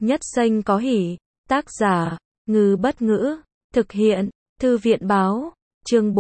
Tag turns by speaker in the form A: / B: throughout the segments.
A: Nhất xanh có hỉ. Tác giả, Ngư Bất Ngữ. Thực hiện, Thư viện Báo. Chương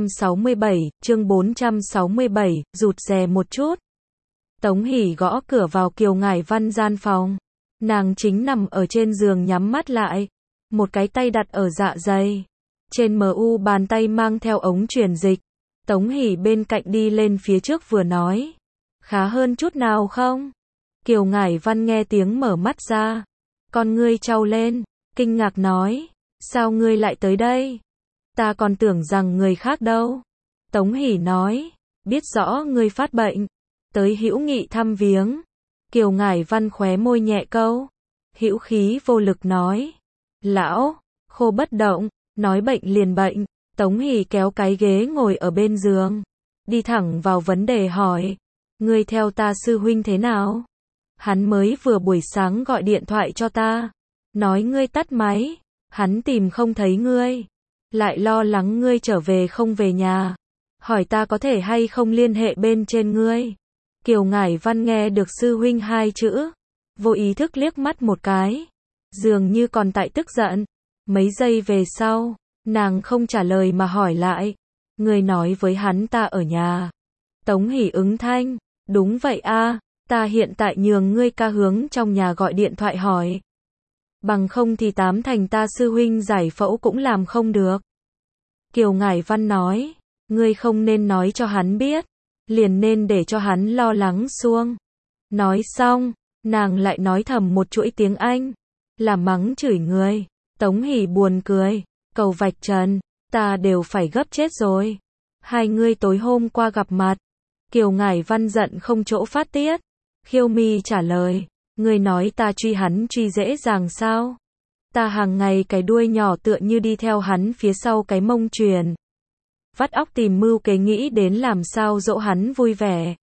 A: 467, rụt rè một chút. Tống Hỷ gõ cửa vào Kiều Ngải Văn gian phòng. Nàng chính nằm ở trên giường nhắm mắt lại. Một cái tay đặt ở dạ dày. Trên mu bàn tay mang theo ống truyền dịch. Tống Hỷ bên cạnh đi lên phía trước vừa nói. Khá hơn chút nào không? Kiều Ngải Văn nghe tiếng mở mắt ra. Con ngươi trao lên, kinh ngạc nói. Sao ngươi lại tới đây? Ta còn tưởng rằng người khác đâu. Tống Hỷ nói. Biết rõ ngươi phát bệnh. Tới hữu nghị thăm viếng. Kiều Ngải Văn khóe môi nhẹ câu. Hữu khí vô lực nói. Lão, khô bất động, nói bệnh liền bệnh. Tống Hỷ kéo cái ghế ngồi ở bên giường. Đi thẳng vào vấn đề hỏi. Ngươi theo ta sư huynh thế nào? Hắn mới vừa buổi sáng gọi điện thoại cho ta. Nói ngươi tắt máy. Hắn tìm không thấy ngươi. Lại lo lắng ngươi trở về không về nhà. Hỏi ta có thể hay không liên hệ bên trên ngươi. Kiều Ngải Văn nghe được sư huynh hai chữ. Vô ý thức liếc mắt một cái. Dường như còn tại tức giận. Mấy giây về sau, nàng không trả lời mà hỏi lại. Ngươi nói với hắn ta ở nhà. Tống Hỷ ứng thanh. Đúng vậy a, ta hiện tại nhường ngươi ca hướng trong nhà gọi điện thoại hỏi. Bằng không thì tám thành ta sư huynh giải phẫu cũng làm không được. Kiều Ngải Văn nói. Ngươi không nên nói cho hắn biết. Liền nên để cho hắn lo lắng xuông. Nói xong, nàng lại nói thầm một chuỗi tiếng Anh. Là mắng chửi người. Tống Hỷ buồn cười. Cầu vạch trần. Ta đều phải gấp chết rồi. Hai ngươi tối hôm qua gặp mặt. Kiều Ngải Văn giận không chỗ phát tiết. Khiêu mi trả lời. Ngươi nói ta truy hắn truy dễ dàng sao? Ta hàng ngày cái đuôi nhỏ tựa như đi theo hắn phía sau cái mông truyền. Vắt óc tìm mưu kế nghĩ đến làm sao dỗ hắn vui vẻ.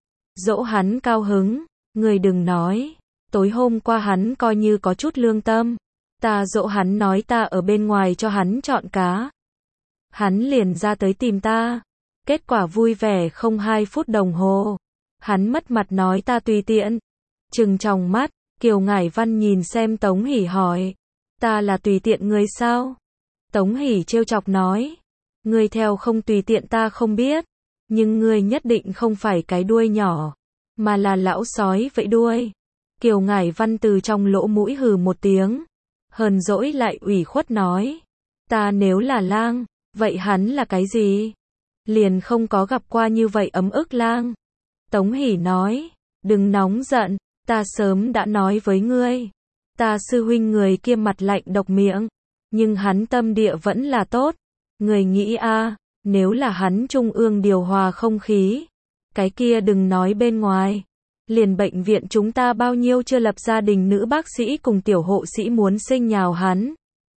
A: Dỗ hắn cao hứng. Ngươi đừng nói. Tối hôm qua hắn coi như có chút lương tâm. Ta dỗ hắn nói ta ở bên ngoài cho hắn chọn cá. Hắn liền ra tới tìm ta. Kết quả vui vẻ không 2 phút đồng hồ. Hắn mất mặt nói ta tùy tiện. Trừng tròng mắt, Kiều Ngải Văn nhìn xem Tống Hỷ hỏi. Ta là tùy tiện ngươi sao? Tống Hỷ trêu chọc nói. Ngươi theo không tùy tiện ta không biết. Nhưng ngươi nhất định không phải cái đuôi nhỏ. Mà là lão sói vẫy đuôi. Kiều Ngải Văn từ trong lỗ mũi hừ một tiếng. Hờn dỗi lại ủy khuất nói. Ta nếu là lang, vậy hắn là cái gì? Liền không có gặp qua như vậy ấm ức lang. Tống Hỷ nói. Đừng nóng giận. Ta sớm đã nói với ngươi. Ta sư huynh người kia mặt lạnh độc miệng. Nhưng hắn tâm địa vẫn là tốt. Người nghĩ a, nếu là hắn trung ương điều hòa không khí. Cái kia đừng nói bên ngoài. Liền bệnh viện chúng ta bao nhiêu chưa lập gia đình nữ bác sĩ cùng tiểu hộ sĩ muốn sinh nhào hắn.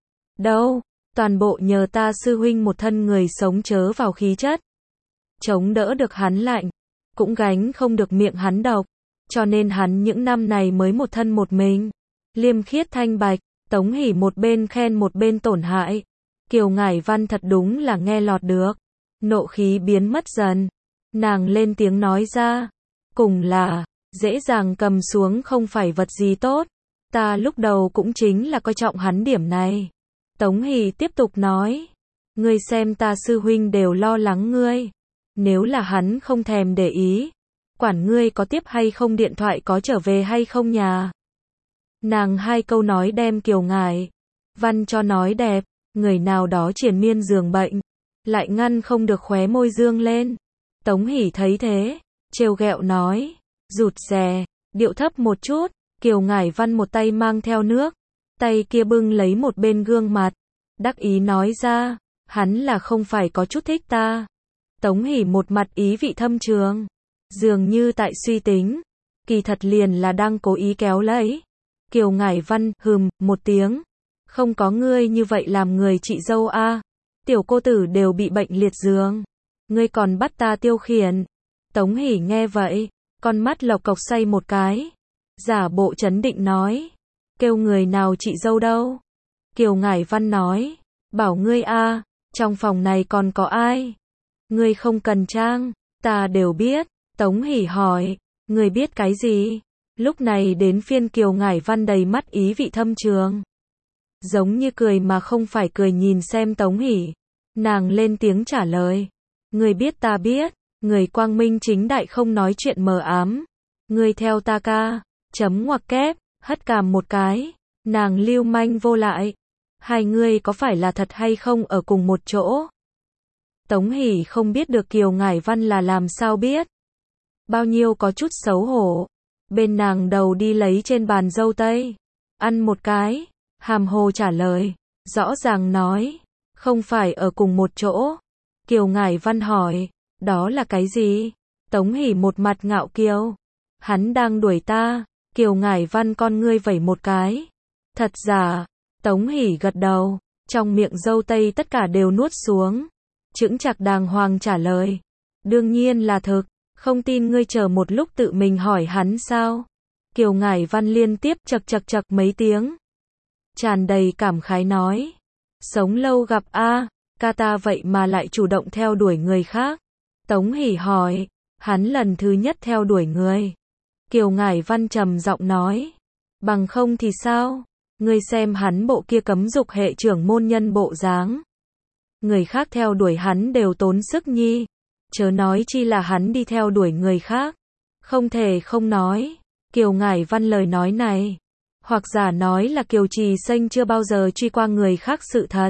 A: Đâu, toàn bộ nhờ ta sư huynh một thân người sống chớ vào khí chất. Chống đỡ được hắn lạnh. Cũng gánh không được miệng hắn độc. Cho nên hắn những năm này mới một thân một mình. Liêm khiết thanh bạch. Tống Hỷ một bên khen một bên tổn hại. Kiều Ngải Văn thật đúng là nghe lọt được. Nộ khí biến mất dần. Nàng lên tiếng nói ra. Cùng là, dễ dàng cầm xuống không phải vật gì tốt. Ta lúc đầu cũng chính là coi trọng hắn điểm này. Tống Hỷ tiếp tục nói. Ngươi xem ta sư huynh đều lo lắng ngươi. Nếu là hắn không thèm để ý. Quản ngươi có tiếp hay không điện thoại có trở về hay không nhà. Nàng 2 câu nói đem Kiều Ngải Văn cho nói đẹp. Người nào đó triền miên giường bệnh. Lại ngăn không được khóe môi dương lên. Tống Hỷ thấy thế. Trêu ghẹo nói. Rụt rè. Điệu thấp một chút. Kiều Ngải Văn một tay mang theo nước. Tay kia bưng lấy một bên gương mặt. Đắc ý nói ra. Hắn là không phải có chút thích ta. Tống Hỷ một mặt ý vị thâm trường. Dường như tại suy tính. Kỳ thật liền là đang cố ý kéo lấy. Kiều Ngải Văn một tiếng. Không có ngươi như vậy làm người chị dâu a. Tiểu cô tử đều bị bệnh liệt giường. Ngươi còn bắt ta tiêu khiển. Tống Hỷ nghe vậy. Con mắt lộc cộc say một cái. Giả bộ trấn định nói. Kêu người nào chị dâu đâu. Kiều Ngải Văn nói. Bảo ngươi a, trong phòng này còn có ai. Ngươi không cần trang. Ta đều biết. Tống Hỷ hỏi. Ngươi biết cái gì? Lúc này đến phiên Kiều Ngải Văn đầy mắt ý vị thâm trường. Giống như cười mà không phải cười nhìn xem Tống Hỷ. Nàng lên tiếng trả lời. Người biết ta biết, người quang minh chính đại không nói chuyện mờ ám. Người theo ta ca, chấm ngoặc kép, hất cằm một cái. Nàng lưu manh vô lại. Hai người có phải là thật hay không ở cùng một chỗ? Tống Hỷ không biết được Kiều Ngải Văn là làm sao biết. Bao nhiêu có chút xấu hổ. Bên nàng đầu đi lấy trên bàn dâu tây. Ăn một cái. Hàm hồ trả lời. Rõ ràng nói. Không phải ở cùng một chỗ. Kiều Ngải Văn hỏi. Đó là cái gì? Tống Hỷ một mặt ngạo kiều. Hắn đang đuổi ta. Kiều Ngải Văn con ngươi vẩy một cái. Thật giả. Tống Hỷ gật đầu. Trong miệng dâu tây tất cả đều nuốt xuống. Chững chạc đàng hoàng trả lời. Đương nhiên là thực. Không tin ngươi chờ một lúc tự mình hỏi hắn sao? Kiều Ngải Văn liên tiếp chậc mấy tiếng. Tràn đầy cảm khái nói. Sống lâu gặp a, ca ta vậy mà lại chủ động theo đuổi người khác. Tống Hỷ hỏi. Hắn lần thứ nhất theo đuổi người. Kiều Ngải Văn trầm giọng nói. Bằng không thì sao? Ngươi xem hắn bộ kia cấm dục hệ trưởng môn nhân bộ dáng. Người khác theo đuổi hắn đều tốn sức nhi. Chớ nói chi là hắn đi theo đuổi người khác. Không thể không nói. Kiều Ngải Văn lời nói này. Hoặc giả nói là Kiều Trì Xanh chưa bao giờ truy qua người khác sự thật.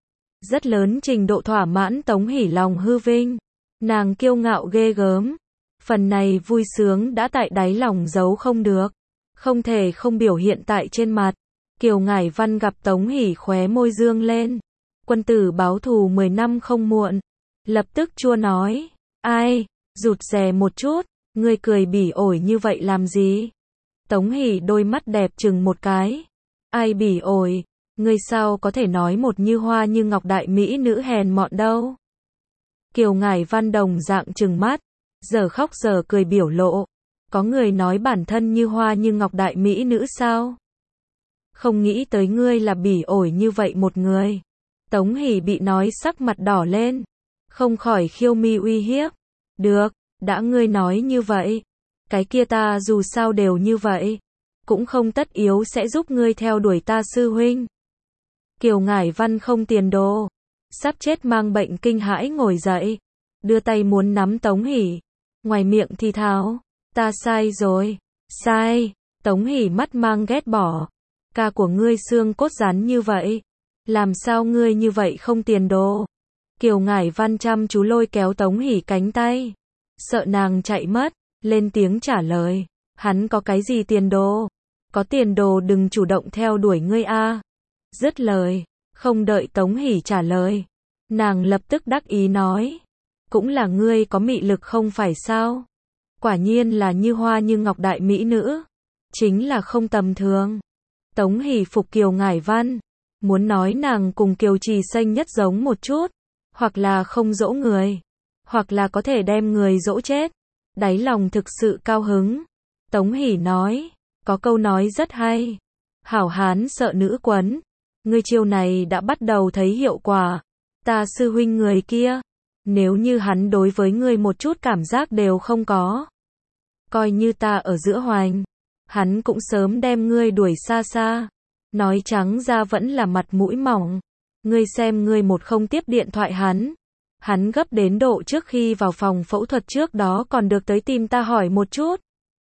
A: Rất lớn trình độ thỏa mãn Tống Hỷ lòng hư vinh. Nàng kiêu ngạo ghê gớm. Phần này vui sướng đã tại đáy lòng giấu không được. Không thể không biểu hiện tại trên mặt. Kiều Ngải Văn gặp Tống Hỷ khóe môi dương lên. Quân tử báo thù 10 năm không muộn. Lập tức chua nói. Ai, rụt rè một chút, ngươi cười bỉ ổi như vậy làm gì? Tống Hỷ đôi mắt đẹp chừng một cái. Ai bỉ ổi, ngươi sao có thể nói một như hoa như ngọc đại mỹ nữ hèn mọn đâu? Kiều Ngải Văn đồng dạng chừng mắt, giờ khóc giờ cười biểu lộ. Có người nói bản thân như hoa như ngọc đại mỹ nữ sao? Không nghĩ tới ngươi là bỉ ổi như vậy một người. Tống Hỷ bị nói sắc mặt đỏ lên. Không khỏi khiêu mi uy hiếp. Được, đã ngươi nói như vậy. Cái kia ta dù sao đều như vậy. Cũng không tất yếu sẽ giúp ngươi theo đuổi ta sư huynh. Kiều Ngải Văn không tiền đồ. Sắp chết mang bệnh kinh hãi ngồi dậy. Đưa tay muốn nắm Tống Hỷ. Ngoài miệng thì thào. Ta sai rồi. Sai. Tống Hỷ mắt mang ghét bỏ. Ca của ngươi xương cốt rắn như vậy. Làm sao ngươi như vậy không tiền đồ? Kiều Ngải Văn chăm chú lôi kéo Tống Hỷ cánh tay. Sợ nàng chạy mất, lên tiếng trả lời. Hắn có cái gì tiền đồ? Có tiền đồ đừng chủ động theo đuổi ngươi a. Dứt lời, không đợi Tống Hỷ trả lời. Nàng lập tức đắc ý nói. Cũng là ngươi có mị lực không phải sao? Quả nhiên là như hoa như ngọc đại mỹ nữ. Chính là không tầm thường. Tống Hỷ phục Kiều Ngải Văn. Muốn nói nàng cùng Kiều Trì Xanh nhất giống một chút. Hoặc là không dỗ người. Hoặc là có thể đem người dỗ chết. Đáy lòng thực sự cao hứng. Tống Hỷ nói. Có câu nói rất hay. Hảo hán sợ nữ quấn. Ngươi chiêu này đã bắt đầu thấy hiệu quả. Ta sư huynh người kia. Nếu như hắn đối với ngươi một chút cảm giác đều không có. Coi như ta ở giữa hoành. Hắn cũng sớm đem ngươi đuổi xa xa. Nói trắng ra vẫn là mặt mũi mỏng. Ngươi xem ngươi một không tiếp điện thoại hắn. Hắn gấp đến độ trước khi vào phòng phẫu thuật trước đó còn được tới tìm ta hỏi một chút.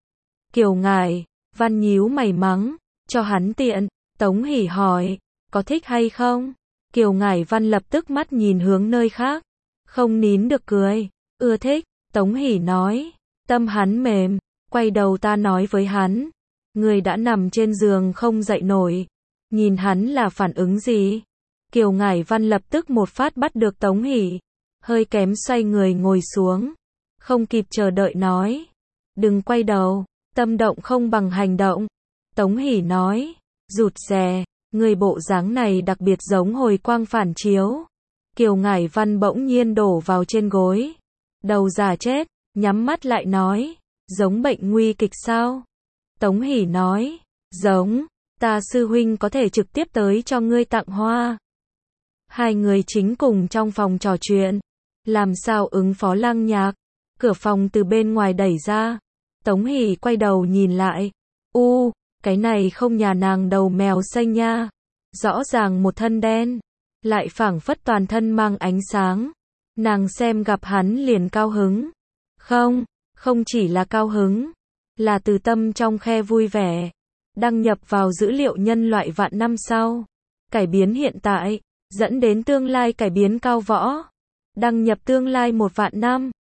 A: Kiều Ngải Văn nhíu mày mắng. Cho hắn tiện. Tống Hỷ hỏi. Có thích hay không? Kiều Ngải Văn lập tức mắt nhìn hướng nơi khác. Không nín được cười. Ưa thích. Tống Hỷ nói. Tâm hắn mềm. Quay đầu ta nói với hắn. Người đã nằm trên giường không dậy nổi. Nhìn hắn là phản ứng gì? Kiều Ngải Văn lập tức một phát bắt được Tống Hỷ. Hơi kém xoay người ngồi xuống. Không kịp chờ đợi nói. Đừng quay đầu. Tâm động không bằng hành động. Tống Hỷ nói. Rụt rè. Người bộ dáng này đặc biệt giống hồi quang phản chiếu. Kiều Ngải Văn bỗng nhiên đổ vào trên gối. Đầu già chết. Nhắm mắt lại nói. Giống bệnh nguy kịch sao? Tống Hỷ nói. Giống. Ta sư huynh có thể trực tiếp tới cho ngươi tặng hoa. Hai người chính cùng trong phòng trò chuyện. Làm sao ứng phó Lăng Nhạc. Cửa phòng từ bên ngoài đẩy ra. Tống Hỷ quay đầu nhìn lại. Cái này không nhà nàng đầu mèo xanh nha. Rõ ràng một thân đen, lại phảng phất toàn thân mang ánh sáng. Nàng xem gặp hắn liền cao hứng. Không chỉ là cao hứng, là từ tâm trong khe vui vẻ. Đăng nhập vào dữ liệu nhân loại vạn năm sau. Cải biến hiện tại, dẫn đến tương lai cải biến cao võ. Đăng nhập tương lai 1 vạn năm.